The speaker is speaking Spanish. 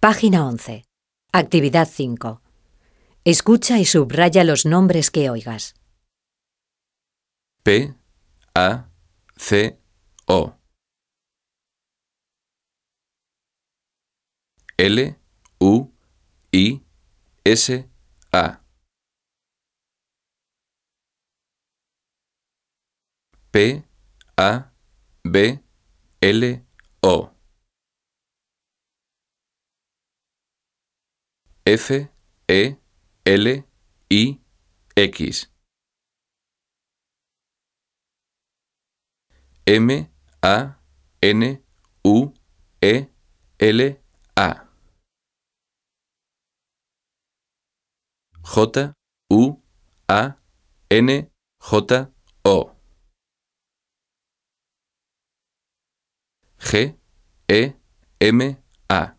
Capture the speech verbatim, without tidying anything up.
Página once. Actividad cinco. Escucha y subraya los nombres que oigas. P, A, C, O. L, U, I, S, A. P, A, B, L, O. F, E, L, I, X. M, A, N, U, E, L, A. J, U, A, N, J, O. G, E, M, A.